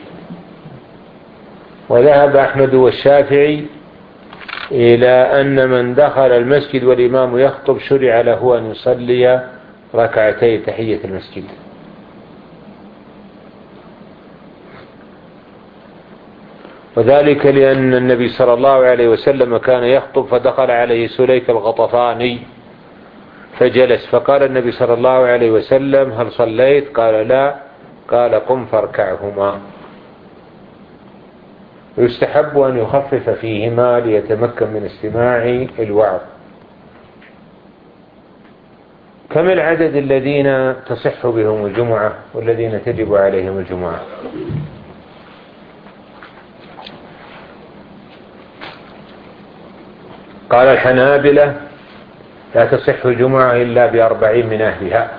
وذهب أحمد والشافعي إلى أن من دخل المسجد والإمام يخطب شرع له أن يصلي ركعتي تحية المسجد. وذلك لأن النبي صلى الله عليه وسلم كان يخطب فدخل عليه سليك الغطفاني فجلس، فقال النبي صلى الله عليه وسلم: هل صليت؟ قال: لا. قال: قم فاركعهما. ويستحب أن يخفف فيهما ليتمكن من استماع الوعظ. كم العدد الذين تصح بهم الجمعة والذين تجب عليهم الجمعة؟ قال الحنابلة: لا تصح الجمعة إلا بأربعين من أهلها،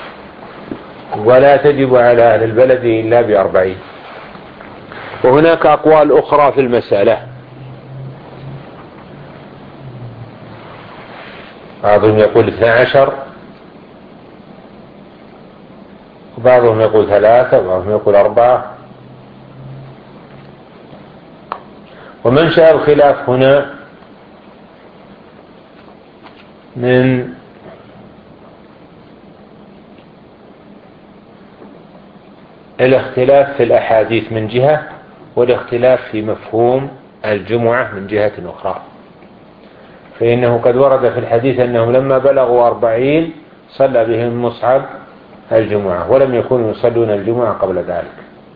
ولا تجب على أهل البلد إلا بأربعين. وهناك أقوال أخرى في المسألة، بعضهم يقول اثنى عشر، وبعضهم يقول ثلاثة، وبعضهم يقول أربعة. ومنشأ الخلاف هنا من الاختلاف في الأحاديث من جهة، والاختلاف في مفهوم الجمعة من جهة أخرى. فإنه قد ورد في الحديث أنهم لما بلغوا أربعين صلى بهم مصعب الجمعة، ولم يكونوا يصلون الجمعة قبل ذلك.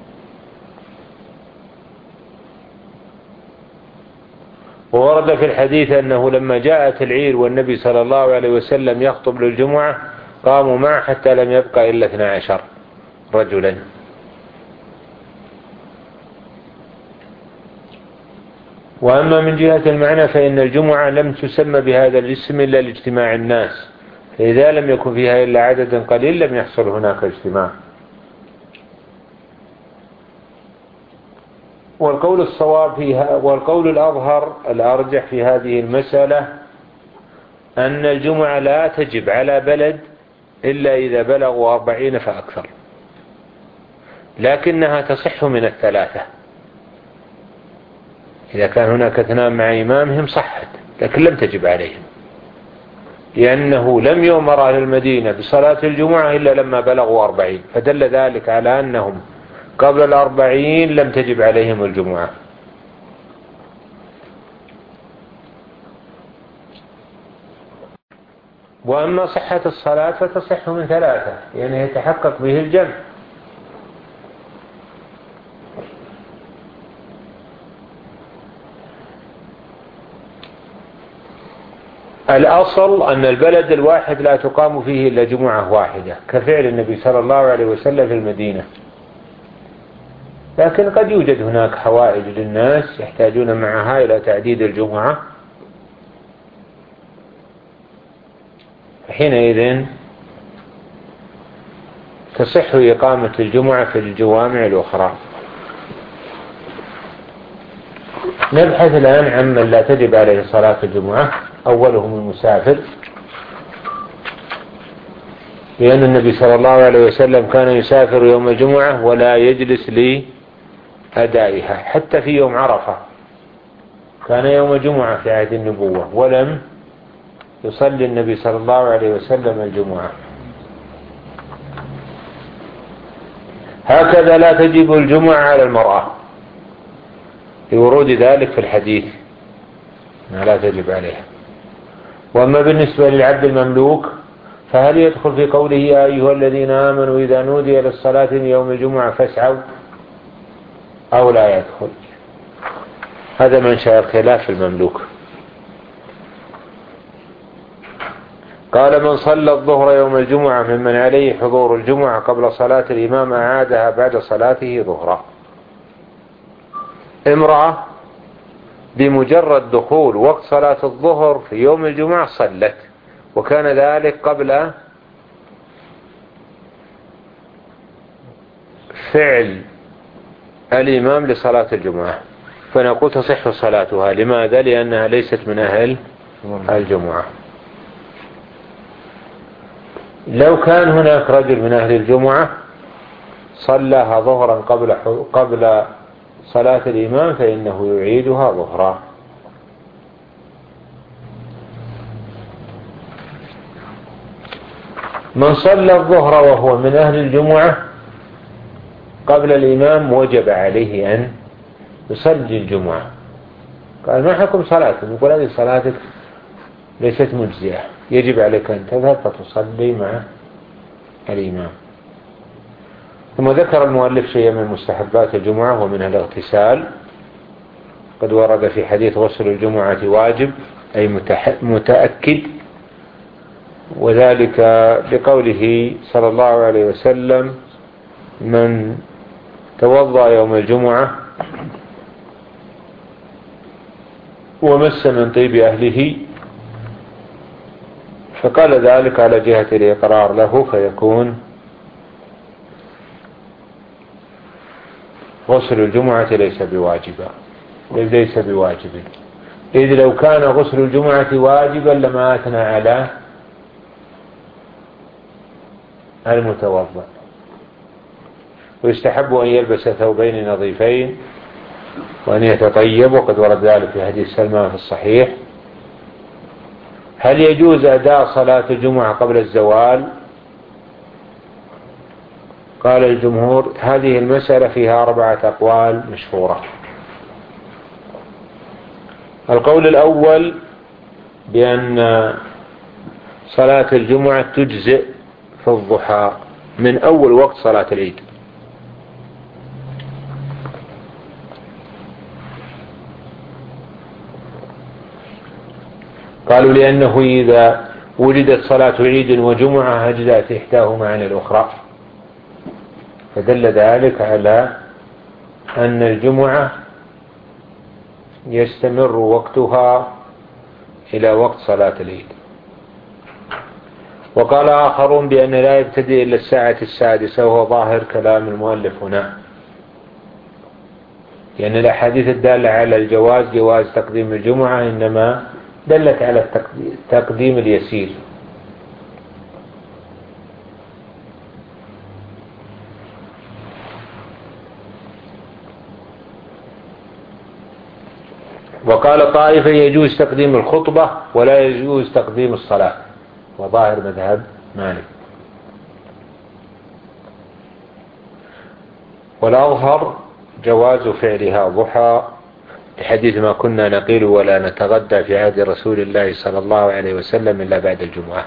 وورد في الحديث أنه لما جاءت العير والنبي صلى الله عليه وسلم يخطب للجمعة قاموا معه حتى لم يبقى إلا اثنى عشر رجلا. وأما من جهة المعنى فإن الجمعة لم تسمى بهذا الاسم إلا لاجتماع الناس، فإذا لم يكن فيها إلا عدد قليل لم يحصل هناك اجتماع. والقول الصواب فيها والقول الأظهر الأرجح في هذه المسألة أن الجمعة لا تجب على بلد إلا إذا بلغوا أربعين فأكثر، لكنها تصح من الثلاثة. إذا كان هناك اثنان مع إمامهم صحت، لكن لم تجب عليهم، لأنه لم يؤمر أهل المدينة بصلاة الجمعة إلا لما بلغوا أربعين، فدل ذلك على أنهم قبل الأربعين لم تجب عليهم الجمعة. وأما صحة الصلاة فتصح من ثلاثة، يعني يتحقق به الجمع. الأصل أن البلد الواحد لا تقام فيه إلا جمعة واحدة، كفعل النبي صلى الله عليه وسلم في المدينة. لكن قد يوجد هناك حوائج للناس يحتاجون معها إلى تعديد الجمعة، حينئذ تصح إقامة الجمعة في الجوامع الأخرى. نبحث الآن عن من لا تجب عليه صلاة الجمعة. أولهم المسافر، لأن النبي صلى الله عليه وسلم كان يسافر يوم الجمعة ولا يجلس لأدائها، حتى في يوم عرفة كان يوم جمعة في عهد النبوة ولم يصلي النبي صلى الله عليه وسلم الجمعة. هكذا لا تجب الجمعة على المرأة لورود ذلك في الحديث، لا تجب عليها. وأما بالنسبة للعبد المملوك فهل يدخل في قوله يا أيها الذين آمنوا إذا نودي للصلاة من يوم الجمعة فاسعوا أو لا يدخل؟ هذا منشأ الخلاف في المملوك. قال من صلى الظهر يوم الجمعة ممن عليه حضور الجمعة قبل صلاة الإمام أعادها بعد صلاته ظهرا. امرأة بمجرد دخول وقت صلاة الظهر في يوم الجمعة صلت، وكان ذلك قبل فعل الإمام لصلاة الجمعة، فنقول تصح صلاتها. لماذا؟ لأنها ليست من أهل الجمعة. لو كان هناك رجل من أهل الجمعة صلىها ظهرا قبل قبل صلاة الإمام فإنه يعيدها ظهرا. من صلى الظهر وهو من أهل الجمعة قبل الإمام وجب عليه أن يصلي الجمعة. قال ما حكم صلاتك؟ يقول هذه صلاتك ليست مجزئة، يجب عليك أن تذهب فتصلي مع الإمام. ثم ذكر المؤلف شيئا من مستحبات الجمعة ومنها الاغتسال. قد ورد في حديث غسل الجمعة واجب أي متأكد، وذلك لقوله صلى الله عليه وسلم من توضأ يوم الجمعة ومس من طيب أهله، فقال ذلك على جهة الإقرار له، فيكون غسل الجمعة ليس بواجبا ليس بواجب إذ لو كان غسل الجمعة واجبا لما أثنى على المتوضأ. ويستحب أن يلبس ثوبين نظيفين وأن يتطيب، وقد ورد ذلك في حديث سلمان في الصحيح. هل يجوز أداء صلاة الجمعة قبل الزوال؟ قال الجمهور هذه المسألة فيها أربعة أقوال مشهورة. القول الأول بأن صلاة الجمعة تجزئ في الضحى من أول وقت صلاة العيد، قالوا لأنه إذا وجدت صلاة عيد وجمعة أجزأت إحداهما عن الأخرى، فدل ذلك على أن الجمعة يستمر وقتها إلى وقت صلاة العيد. وقال آخرون بأن لا يبتدئ إلا الساعة السادسة، وهو ظاهر كلام المؤلف هنا، لأن الأحاديث الدالة على الجواز جواز تقديم الجمعة إنما دلت على التقديم اليسير. وقال طائفة يجوز تقديم الخطبة ولا يجوز تقديم الصلاة، وظاهر مذهب مالك. والأظهر جواز فعلها ضحى لحديث ما كنا نقيل ولا نتغدى في عهد رسول الله صلى الله عليه وسلم إلا بعد الجمعة،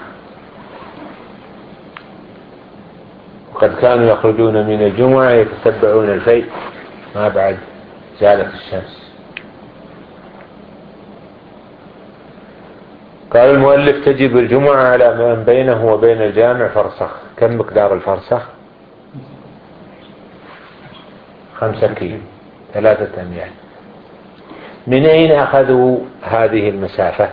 وقد كانوا يخرجون من الجمعة يتتبعون الفيء ما بعد زالت الشمس. قال المؤلف تجب الجمعة على من بينه وبين الجامع فرسخ. كم مقدار الفرسخ؟ خمسة كيلو، ثلاثة أميال. من أين أخذوا هذه المسافة؟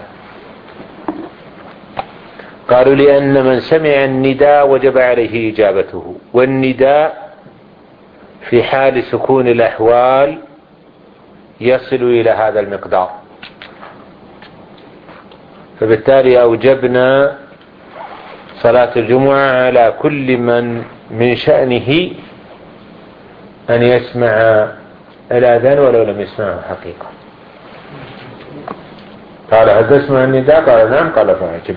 قالوا لأن من سمع النداء وجب عليه إجابته، والنداء في حال سكون الأحوال يصل إلى هذا المقدار، فبالتالي أوجبنا صلاة الجمعة على كل من من شأنه أن يسمع الأذان ولو لم يسمعه حقيقة. قال هل تسمع النداء؟ قال نعم. قال فأجب.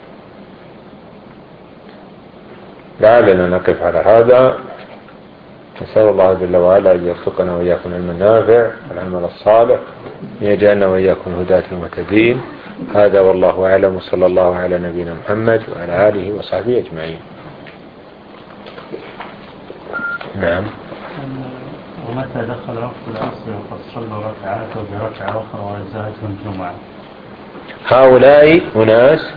لعلنا نقف على هذا. نسأل الله جل وعلا أن يرزقنا وإياكم علما نافع والعمل الصالح، يجعلنا وإياكم هداة المهتدين. هذا والله أعلم، وصلى الله على نبينا محمد وعلى آله وصحبه أجمعين. نعم. ومتى دخل وقت العصر وقد صلوا ركعات وبركعة أخرى وأجزأتهم الجمعة؟ هؤلاء أناس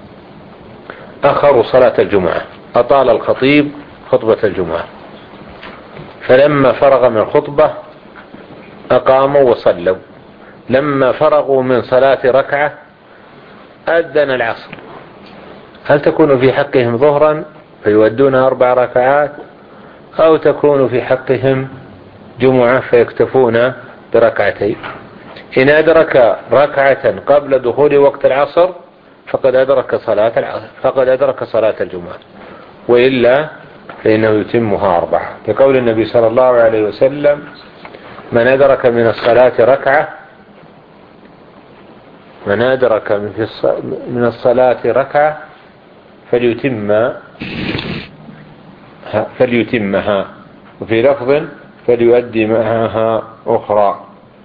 أخروا صلاة الجمعة، أطال الخطيب خطبة الجمعة، فلما فرغ من الخطبة أقاموا وصلوا. لما فرغوا من صلاة ركعة أذن العصر. هل تكون في حقهم ظهرا فيودون أربع ركعات، أو تكون في حقهم جمعة فيكتفون بركعتين؟ إن أدرك ركعة قبل دخول وقت العصر فقد أدرك صلاة العصر، فقد أدرك صلاة الجمعة، وإلا فإنه يتمها أربعة، كقول النبي صلى الله عليه وسلم: من أدرك من الصلاة ركعة من أدرك من الصلاة ركعة فليتم فليتمها، وفي لفظ فليؤدي معها أخرى.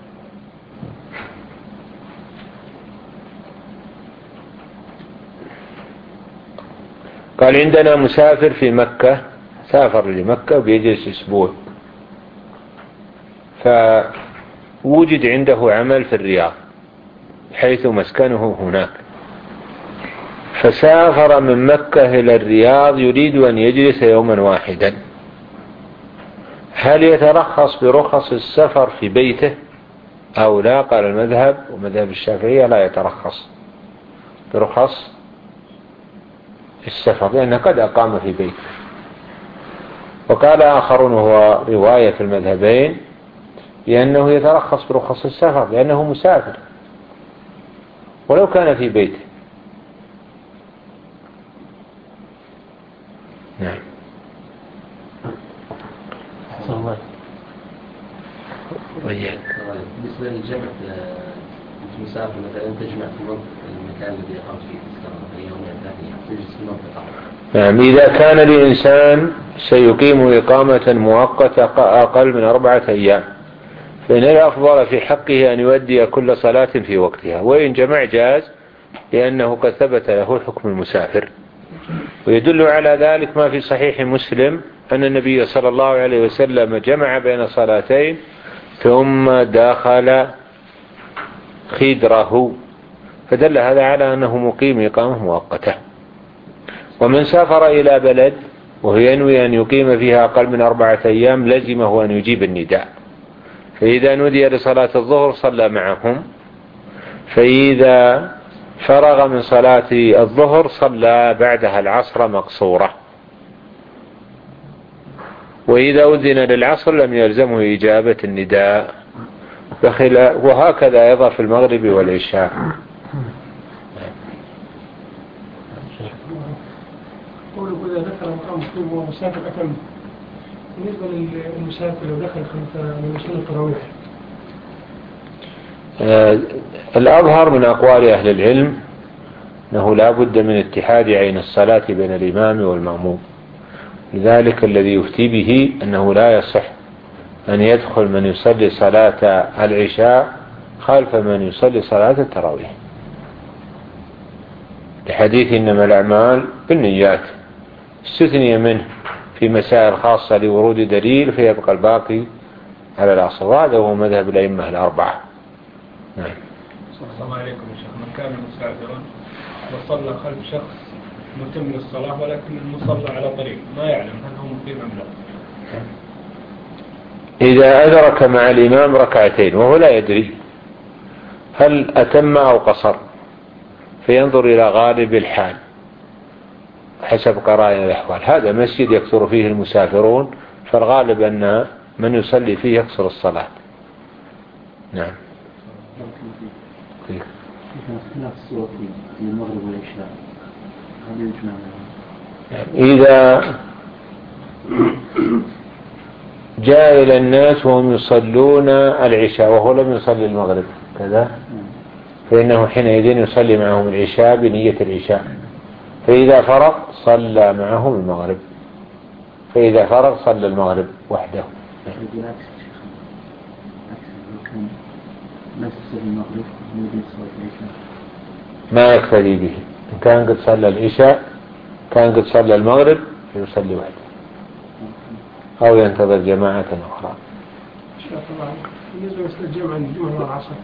قال: عندنا مسافر في مكة، سافر لمكة وبيجلس أسبوع، فوجد عنده عمل في الرياض حيث مسكنه هناك، فسافر من مكة إلى الرياض يريد أن يجلس يوما واحدا. هل يترخص برخص السفر في بيته أو لا؟ قال المذهب ومذهب الشافعية: لا يترخص برخص السفر، لأنه قد أقام في بيته. وقال آخرون، هو رواية في المذهبين، لأنه يترخص برخص السفر لأنه مسافر ولو كان في بيته. نعم. أحسن الله. وياك. بالنسبة للجمع المسافر مثلا تجمع في المكان الذي يقام فيه في يوم ثانية تجلس في المنطقة. نعم. إذا كان الإنسان سيقيم إقامة مؤقتة أقل من أربعة أيام فإن الأفضل في حقه أن يؤدي كل صلاة في وقتها، وإن جمع جاز، لأنه قد ثبت له حكم المسافر. ويدل على ذلك ما في صحيح مسلم أن النبي صلى الله عليه وسلم جمع بين صلاتين ثم دخل خدره، فدل هذا على أنه مقيم إقامة مؤقتة. ومن سافر إلى بلد وهو ينوي أن يقيم فيها أقل من أربعة أيام لزمه أن يجيب النداء، فإذا نودي لصلاة الظهر صلى معهم، فإذا فرغ من صلاة الظهر صلى بعدها العصر مقصورة، وإذا أذن للعصر لم يلزمه إجابة النداء، وهكذا أيضا في المغرب والعشاء. قولوا إذا ذكر مقام مسلم وهو مسافر أتم، بالنسبة للمسافر لو دخل من مسلم التراويح؟ آه الأظهر من أقوال أهل العلم أنه لا بد من اتحاد عين الصلاة بين الإمام والمأموم، لذلك الذي يفتي به أنه لا يصح أن يدخل من يصلي صلاة العشاء خلف من يصلي صلاة التراويح، لحديث إنما الأعمال بالنيات، استثني منه في مسائل خاصة لورود دليل فيبقى الباقي على الأصل، وهذا هو مذهب الأئمة الأربعة. نعم. السلام عليكم يا شيخ. من كان مسافرا وصلى خلف شخص متم للصلاة ولكن المصلى على طريق ما يعلم هل هو مقيم أم لا؟ إذا أدرك مع الإمام ركعتين وهو لا يدري هل أتم أو قصر، فينظر إلى غالب الحال حسب قرائن الأحوال. هذا مسجد يكثر فيه المسافرون، فالغالب أن من يصلي فيه يقصر الصلاة. نعم. إذا جاء إلى الناس وهم يصلون العشاء وهو لم يصلي المغرب كذا، فإنه حينئذ يصلي معهم العشاء بنية العشاء، فإذا فرغ صلى معهم المغرب، فإذا فرغ صلى المغرب، وحده. بالعكس عكس لو كان نفس المغرب يريد صلاة العشاء ما يقتدي به. إن كان قد صلى العشاء كان قد صلى المغرب يصلي وحده أو ينتظر جماعة أخرى. بالنسبة للجمع الجمعة والعصر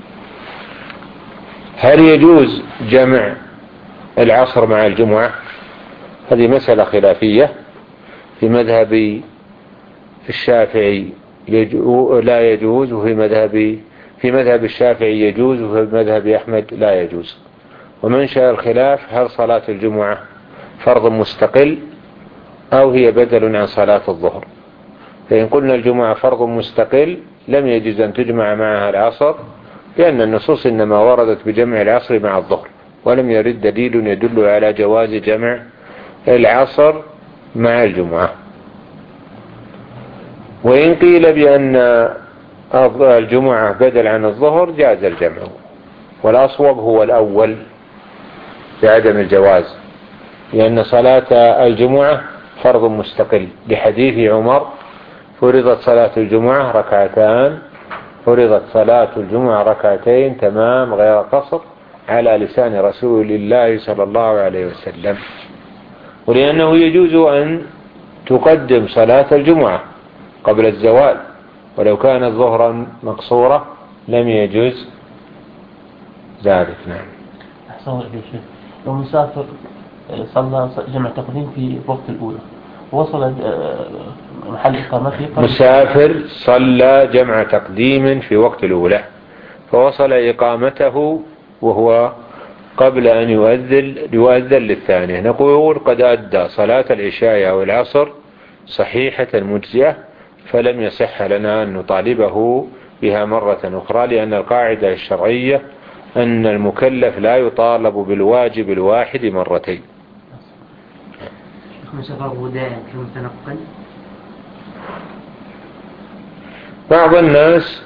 هل يجوز جمع العصر مع الجمعة؟ هذه مسألة خلافية. في مذهب الشافعي يجو لا يجوز، وفي مذهب في مذهب الشافعي يجوز، وفي مذهب أحمد لا يجوز. ومنشأ الخلاف هل صلاة الجمعة فرض مستقل أو هي بدل عن صلاة الظهر. فإن قلنا الجمعة فرض مستقل لم يجوز أن تجمع معها العصر، لأن النصوص إنما وردت بجمع العصر مع الظهر، ولم يرد دليل يدل على جواز جمع العصر مع الجمعة. وإن قيل بأن الجمعة بدل عن الظهر جاز الجمع، والأصوب هو الأول بعدم الجواز، لأن صلاة الجمعة فرض مستقل لحديث عمر فرضت صلاة الجمعة ركعتان فرضت صلاة الجمعة ركعتين تمام غير قصر على لسان رسول الله صلى الله عليه وسلم. ولأنه يجوز أن تقدم صلاة الجمعة قبل الزوال، ولو كانت ظهرا مقصورة لم يجوز ذلك. نعم. أحسن يا شيخ، لو مسافر صلى جمع تقديم في وقت الأولى وصل محل إقامته مسافر صلى جمع تقديم في وقت الأولى فوصل إقامته وهو قبل أن يؤذن يؤذن للثانية، نقول قد أدى صلاة العشاء أو العصر صحيحة مجزئة، فلم يصح لنا أن نطالبه بها مرة أخرى، لأن القاعدة الشرعية أن المكلف لا يطالب بالواجب الواحد مرتين. مسافر وداع كمتنقل. بعض الناس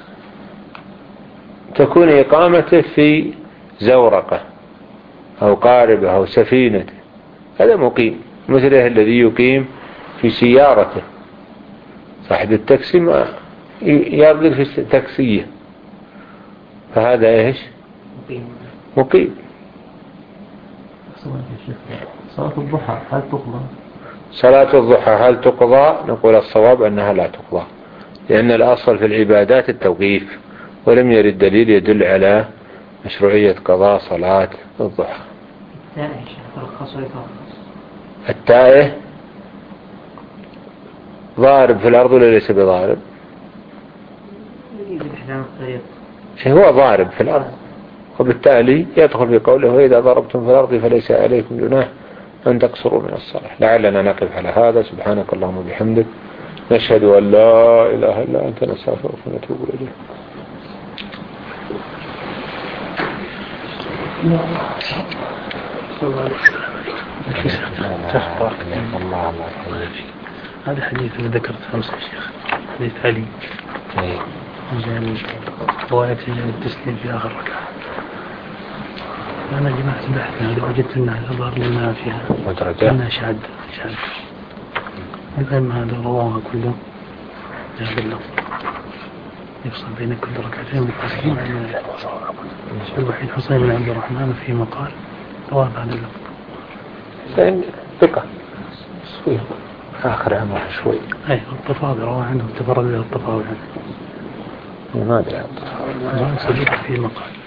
تكون إقامته في زورقة أو قاربة أو سفينة، هذا مقيم، مثله الذي يقيم في سيارته. صاحب التاكسي ما يرقد في التاكسية، فهذا إيش؟ مقيم. مقيم. صلاة الضحى هل تقضى؟ صلاة الضحى هل تقضى؟ نقول الصواب أنها لا تقضى، لأن الأصل في العبادات التوقيف، ولم يرد دليل يدل على مشروعية قضاء صلاة الضحى. التائه ضارب في الأرض ولا ليس بضارب؟ هو ضارب في الأرض، وبالتالي يدخل في قوله وإذا ضربتم في الأرض فليس عليكم جناح أن تقصروا من الصلاة. لعلنا نقف على هذا. سبحانك اللهم وبحمدك، نشهد أن لا إله إلا أنت، نستغفرك ونتوب إليك. هذا حديث اللي ذكرت خمسة شيخ، حديث علي رواية التسليم في آخر ركعة. أنا جمعت بحثنا إذا وجدت أنها ظهر لنا فيها أنها شهد شهد الآن هذا رواها كله جاب اللفظ يفصل بين كل ركعتين بالتسليم. الوحيد حسين بن عبد الرحمن في مقال رواه هذا اللفظ ثقة شوي آخر عمر شوي. أي الطفاوي رواه عندهم تفرد إلى الطفاوي عنه. ما أدري عن الطفاوي. صديق في مقال.